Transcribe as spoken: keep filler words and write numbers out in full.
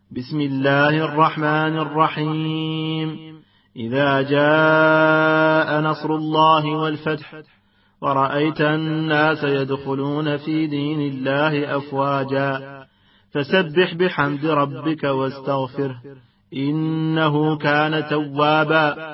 بسم الله الرحمن الرحيم. إذا جاء نصر الله والفتح ورأيت الناس يدخلون في دين الله أفواجا فسبح بحمد ربك واستغفره إنه كان توابا